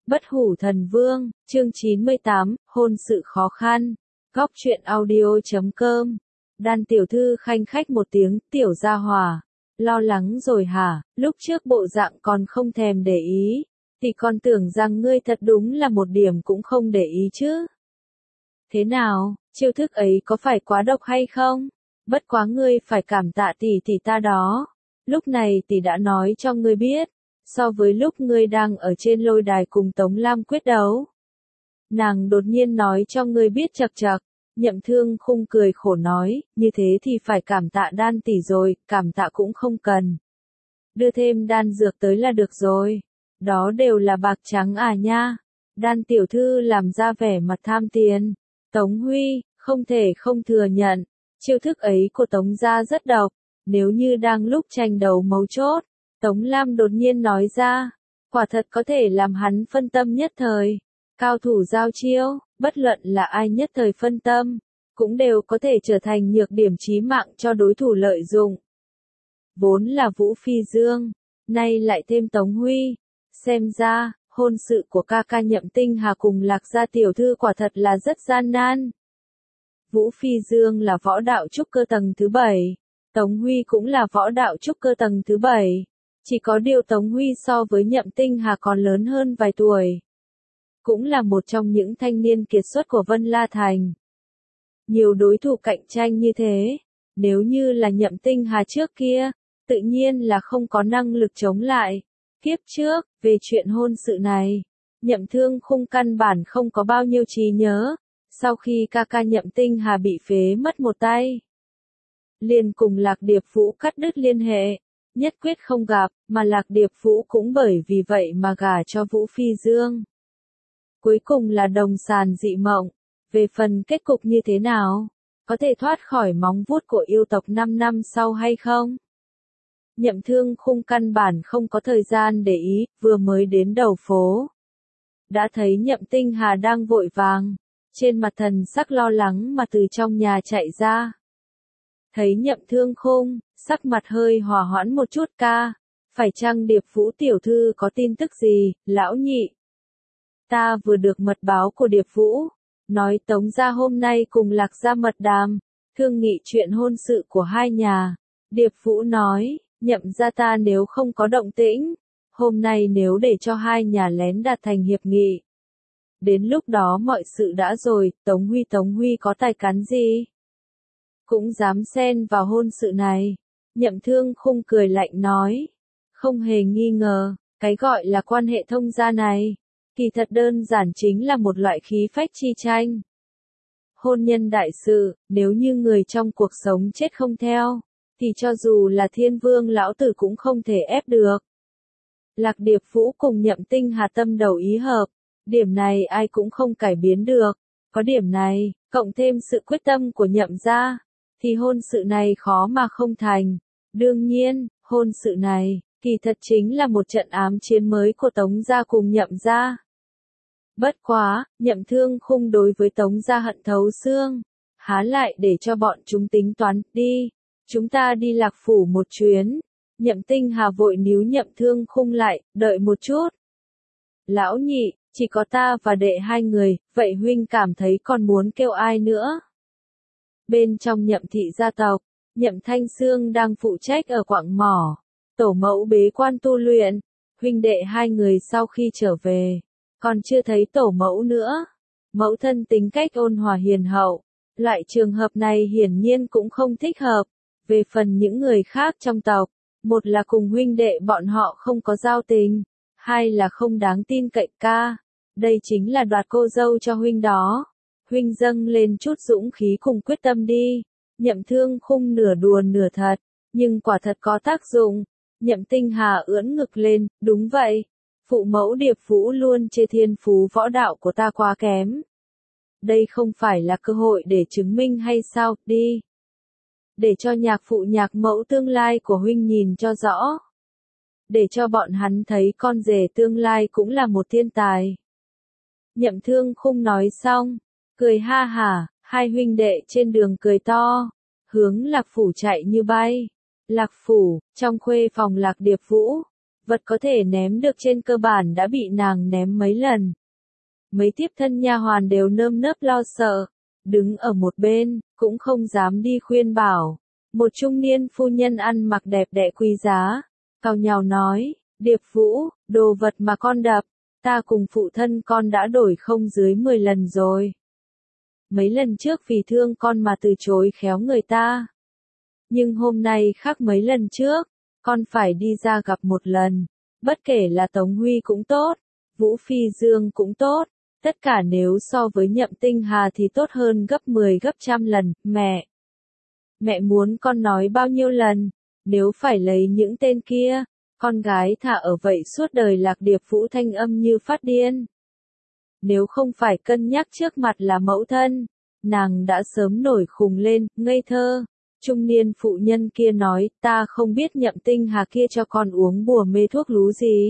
Bất hủ thần vương, chương 98, hôn sự khó khăn. Góc truyện audio.com. Đan tiểu thư khanh khách một tiếng, tiểu gia hỏa. Lo lắng rồi hả, lúc trước bộ dạng còn không thèm để ý. Thì con tưởng rằng ngươi thật đúng là một điểm cũng không để ý chứ. Thế nào, chiêu thức ấy có phải quá độc hay không? Bất quá ngươi phải cảm tạ tỷ ta đó. Lúc này tỷ đã nói cho ngươi biết. So với lúc ngươi đang ở trên lôi đài cùng Tống Lam quyết đấu. Nàng đột nhiên nói cho ngươi biết chật chật, Nhậm Thương Khung cười khổ nói, như thế thì phải cảm tạ Đan tỷ rồi, cảm tạ cũng không cần. Đưa thêm đan dược tới là được rồi. Đó đều là bạc trắng à nha. Đan tiểu thư làm ra vẻ mặt tham tiền. Tống Huy, không thể không thừa nhận, chiêu thức ấy của Tống gia rất độc, nếu như đang lúc tranh đấu mấu chốt. Tống Lam đột nhiên nói ra, quả thật có thể làm hắn phân tâm nhất thời. Cao thủ giao chiêu, bất luận là ai nhất thời phân tâm, cũng đều có thể trở thành nhược điểm chí mạng cho đối thủ lợi dụng. Vốn là Vũ Phi Dương, nay lại thêm Tống Huy. Xem ra, hôn sự của ca ca Nhậm Tinh Hà cùng Lạc gia tiểu thư quả thật là rất gian nan. Vũ Phi Dương là võ đạo trúc cơ tầng thứ 7, Tống Huy cũng là võ đạo trúc cơ tầng thứ 7. Chỉ có điều Tống Huy so với Nhậm Tinh Hà còn lớn hơn vài tuổi. Cũng là một trong những thanh niên kiệt xuất của Vân La Thành. Nhiều đối thủ cạnh tranh như thế, nếu như là Nhậm Tinh Hà trước kia, tự nhiên là không có năng lực chống lại. Kiếp trước, về chuyện hôn sự này, Nhậm Thương Khung căn bản không có bao nhiêu trí nhớ, sau khi ca ca Nhậm Tinh Hà bị phế mất một tay. Liền cùng Lạc Điệp Vũ cắt đứt liên hệ. Nhất quyết không gặp, mà Lạc Điệp Vũ cũng bởi vì vậy mà gả cho Vũ Phi Dương. Cuối cùng là đồng sàn dị mộng. Về phần kết cục như thế nào? Có thể thoát khỏi móng vuốt của yêu tộc 5 năm sau hay không? Nhậm Thương Khung căn bản không có thời gian để ý, vừa mới đến đầu phố. Đã thấy Nhậm Tinh Hà đang vội vàng, trên mặt thần sắc lo lắng mà từ trong nhà chạy ra. Thấy Nhậm Thương Khung, sắc mặt hơi hòa hoãn một chút ca. Phải chăng Điệp Vũ tiểu thư có tin tức gì, lão nhị? Ta vừa được mật báo của Điệp Vũ, nói Tống gia hôm nay cùng Lạc gia mật đàm, thương nghị chuyện hôn sự của hai nhà. Điệp Vũ nói, Nhậm gia ta nếu không có động tĩnh, hôm nay nếu để cho hai nhà lén đạt thành hiệp nghị. Đến lúc đó mọi sự đã rồi, Tống Huy có tài cán gì? Cũng dám xen vào hôn sự này. Nhậm Thương Khung cười lạnh nói. Không hề nghi ngờ, cái gọi là quan hệ thông gia này, kỳ thật đơn giản chính là một loại khí phách chi tranh. Hôn nhân đại sự, nếu như người trong cuộc sống chết không theo, thì cho dù là Thiên Vương lão tử cũng không thể ép được. Lạc Điệp Vũ cùng Nhậm Tinh Hà tâm đầu ý hợp, điểm này ai cũng không cải biến được. Có điểm này, cộng thêm sự quyết tâm của Nhậm gia, thì hôn sự này khó mà không thành. Đương nhiên, hôn sự này, kỳ thật chính là một trận ám chiến mới của Tống gia cùng Nhậm gia. Bất quá, Nhậm Thương Khung đối với Tống gia hận thấu xương, há lại để cho bọn chúng tính toán, đi, chúng ta đi Lạc Phủ một chuyến. Nhậm Tinh Hà vội níu Nhậm Thương Khung lại, đợi một chút. Lão nhị, chỉ có ta và đệ hai người, vậy huynh cảm thấy còn muốn kêu ai nữa? Bên trong Nhậm thị gia tộc, Nhậm Thanh Sương đang phụ trách ở quặng mỏ, tổ mẫu bế quan tu luyện, huynh đệ hai người sau khi trở về, còn chưa thấy tổ mẫu nữa. Mẫu thân tính cách ôn hòa hiền hậu, loại trường hợp này hiển nhiên cũng không thích hợp. Về phần những người khác trong tộc, một là cùng huynh đệ bọn họ không có giao tình, hai là không đáng tin cậy ca. Đây chính là đoạt cô dâu cho huynh đó. Huynh dâng lên chút dũng khí cùng quyết tâm đi. Nhậm Thương Khung nửa đùa nửa thật, nhưng quả thật có tác dụng. Nhậm Tinh Hà ưỡn ngực lên, đúng vậy. Phụ mẫu Điệp Vũ luôn chê thiên phú võ đạo của ta quá kém. Đây không phải là cơ hội để chứng minh hay sao, đi. Để cho nhạc phụ nhạc mẫu tương lai của huynh nhìn cho rõ. Để cho bọn hắn thấy con rể tương lai cũng là một thiên tài. Nhậm Thương Khung nói xong, cười ha hả, hai huynh đệ trên đường cười to, hướng Lạc Phủ chạy như bay. Lạc Phủ, trong khuê phòng Lạc Điệp Vũ, vật có thể ném được trên cơ bản đã bị nàng ném mấy lần. Mấy tiếp thân nha hoàn đều nơm nớp lo sợ, đứng ở một bên, cũng không dám đi khuyên bảo. Một trung niên phu nhân ăn mặc đẹp đẽ quý giá, cào nhào nói, Điệp Vũ, đồ vật mà con đập, ta cùng phụ thân con đã đổi không dưới 10 lần rồi. Mấy lần trước vì thương con mà từ chối khéo người ta. Nhưng hôm nay khác mấy lần trước, con phải đi ra gặp một lần, bất kể là Tống Huy cũng tốt, Vũ Phi Dương cũng tốt, tất cả nếu so với Nhậm Tinh Hà thì tốt hơn gấp 10 gấp trăm lần, mẹ. Mẹ muốn con nói bao nhiêu lần, nếu phải lấy những tên kia, con gái thả ở vậy suốt đời. Lạc Điệp Vũ thanh âm như phát điên. Nếu không phải cân nhắc trước mặt là mẫu thân, nàng đã sớm nổi khùng lên, ngây thơ. Trung niên phụ nhân kia nói, ta không biết Nhậm Tinh Hà kia cho con uống bùa mê thuốc lú gì.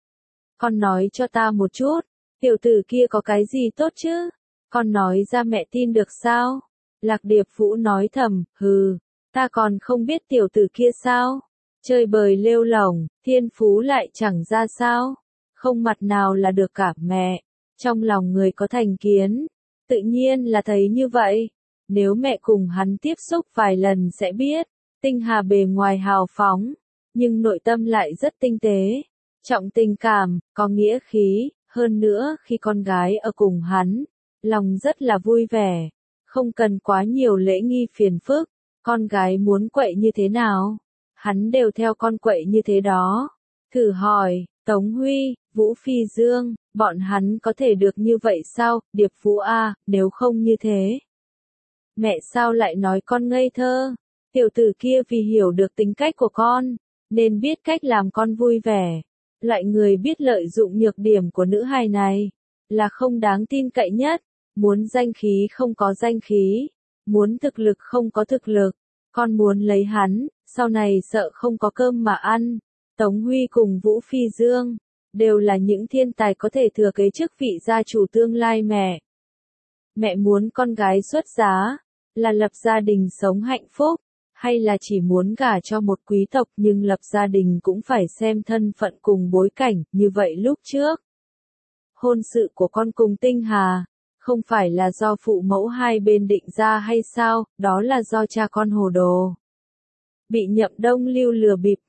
Con nói cho ta một chút, tiểu tử kia có cái gì tốt chứ? Con nói ra mẹ tin được sao? Lạc Điệp Vũ nói thầm, hừ, ta còn không biết tiểu tử kia sao? Chơi bời lêu lỏng, thiên phú lại chẳng ra sao? Không mặt nào là được cả mẹ. Trong lòng người có thành kiến, tự nhiên là thấy như vậy. Nếu mẹ cùng hắn tiếp xúc vài lần sẽ biết, Tinh Hà bề ngoài hào phóng, nhưng nội tâm lại rất tinh tế, trọng tình cảm, có nghĩa khí, hơn nữa khi con gái ở cùng hắn, lòng rất là vui vẻ, không cần quá nhiều lễ nghi phiền phức, con gái muốn quậy như thế nào, hắn đều theo con quậy như thế đó. Thử hỏi, Tống Huy, Vũ Phi Dương, bọn hắn có thể được như vậy sao, Điệp Vũ a, nếu không như thế. Mẹ sao lại nói con ngây thơ? Tiểu tử kia vì hiểu được tính cách của con, nên biết cách làm con vui vẻ. Loại người biết lợi dụng nhược điểm của nữ hài này, là không đáng tin cậy nhất. Muốn danh khí không có danh khí, muốn thực lực không có thực lực. Con muốn lấy hắn, sau này sợ không có cơm mà ăn. Tống Huy cùng Vũ Phi Dương, đều là những thiên tài có thể thừa kế chức vị gia chủ tương lai mẹ. Mẹ muốn con gái xuất giá, là lập gia đình sống hạnh phúc, hay là chỉ muốn gả cho một quý tộc nhưng lập gia đình cũng phải xem thân phận cùng bối cảnh, như vậy lúc trước. Hôn sự của con cùng Tinh Hà, không phải là do phụ mẫu hai bên định ra hay sao, đó là do cha con hồ đồ. Bị Nhậm Đông Lưu lừa bịp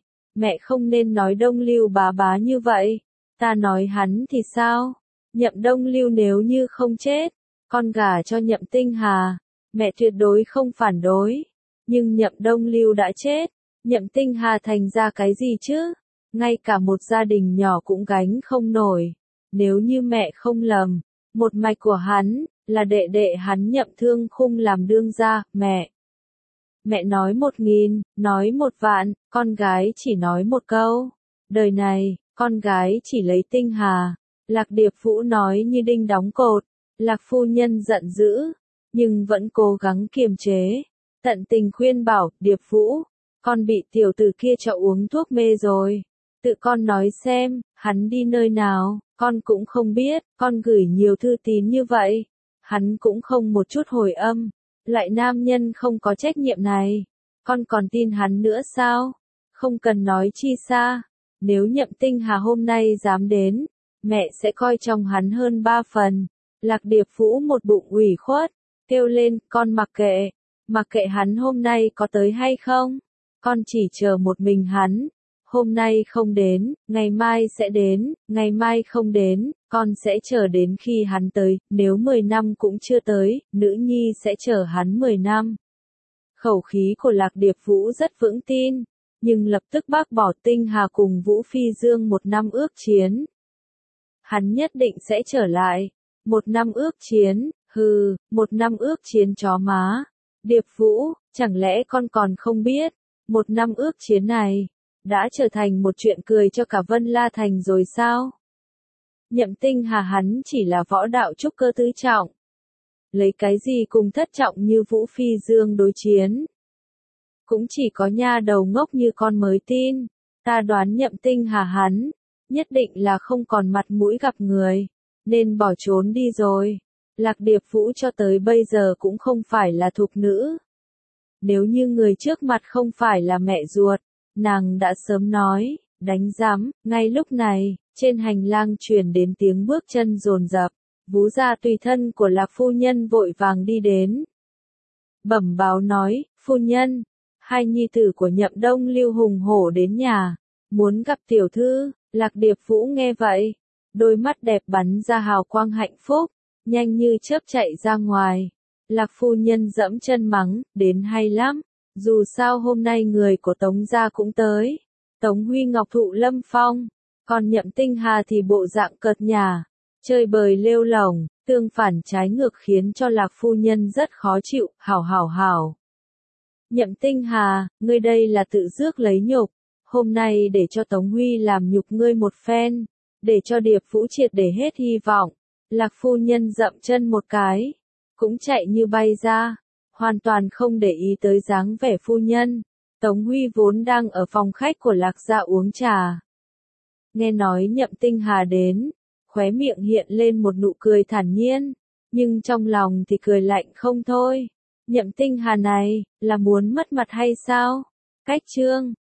mẹ không nên nói Đông Lưu bá bá như vậy, ta nói hắn thì sao? Nhậm Đông Lưu nếu như không chết, con gả cho Nhậm Tinh Hà, mẹ tuyệt đối không phản đối. Nhưng Nhậm Đông Lưu đã chết, Nhậm Tinh Hà thành ra cái gì chứ? Ngay cả một gia đình nhỏ cũng gánh không nổi. Nếu như mẹ không lầm, một mạch của hắn, là đệ đệ hắn Nhậm Thương Khung làm đương gia, mẹ. Mẹ nói 1000, nói 10000, con gái chỉ nói một câu. Đời này, con gái chỉ lấy Tinh Hà. Lạc Điệp Vũ nói như đinh đóng cột. Lạc phu nhân giận dữ, nhưng vẫn cố gắng kiềm chế. Tận tình khuyên bảo, Điệp Vũ, con bị tiểu tử kia cho uống thuốc mê rồi. Tự con nói xem, hắn đi nơi nào, con cũng không biết, con gửi nhiều thư tín như vậy. Hắn cũng không một chút hồi âm. Loại nam nhân không có trách nhiệm này, con còn tin hắn nữa sao? Không cần nói chi xa, nếu Nhậm Tinh Hà hôm nay dám đến, mẹ sẽ coi trọng hắn hơn 3 phần. Lạc Điệp Vũ một bụng ủy khuất, kêu lên, con mặc kệ hắn hôm nay có tới hay không, con chỉ chờ một mình hắn. Hôm nay không đến, ngày mai sẽ đến, ngày mai không đến, con sẽ chờ đến khi hắn tới, nếu 10 năm cũng chưa tới, nữ nhi sẽ chờ hắn 10 năm. Khẩu khí của Lạc Điệp Vũ rất vững tin, nhưng lập tức bác bỏ Tinh Hà cùng Vũ Phi Dương 1 năm ước chiến. Hắn nhất định sẽ trở lại. 1 năm ước chiến, 1 năm ước chiến chó má. Điệp Vũ, chẳng lẽ con còn không biết, 1 năm ước chiến này đã trở thành một chuyện cười cho cả Vân La Thành rồi sao? Nhậm Tinh Hà hắn chỉ là võ đạo trúc cơ tứ trọng. Lấy cái gì cùng thất trọng như Vũ Phi Dương đối chiến? Cũng chỉ có nha đầu ngốc như con mới tin. Ta đoán Nhậm Tinh Hà hắn, nhất định là không còn mặt mũi gặp người, nên bỏ trốn đi rồi. Lạc Điệp Vũ cho tới bây giờ cũng không phải là thục nữ. Nếu như người trước mặt không phải là mẹ ruột, nàng đã sớm nói, Đánh giám, ngay lúc này, trên hành lang truyền đến tiếng bước chân dồn dập, Vú gia tùy thân của Lạc phu nhân vội vàng đi đến. Bẩm báo nói, phu nhân, hai nhi tử của Nhậm Đông Lưu hùng hổ đến nhà, muốn gặp tiểu thư. Lạc Điệp Vũ nghe vậy, đôi mắt đẹp bắn ra hào quang hạnh phúc, nhanh như chớp chạy ra ngoài. Lạc phu nhân dẫm chân mắng, đến hay lắm, dù sao hôm nay người của Tống gia cũng tới. Tống Huy Ngọc thụ lâm phong, còn Nhậm Tinh Hà thì bộ dạng cợt nhả, chơi bời lêu lổng, tương phản trái ngược khiến cho Lạc phu nhân rất khó chịu. Hảo. Nhậm Tinh Hà, ngươi đây là tự rước lấy nhục, hôm nay để cho Tống Huy làm nhục ngươi một phen, để cho Điệp Vũ triệt để hết hy vọng. Lạc phu nhân dậm chân một cái, cũng chạy như bay ra, hoàn toàn không để ý tới dáng vẻ phu nhân. Tống Huy vốn đang ở phòng khách của Lạc gia uống trà. Nghe nói Nhậm Tinh Hà đến, khóe miệng hiện lên một nụ cười thản nhiên, nhưng trong lòng thì cười lạnh không thôi. Nhậm Tinh Hà này, là muốn mất mặt hay sao? Cách chương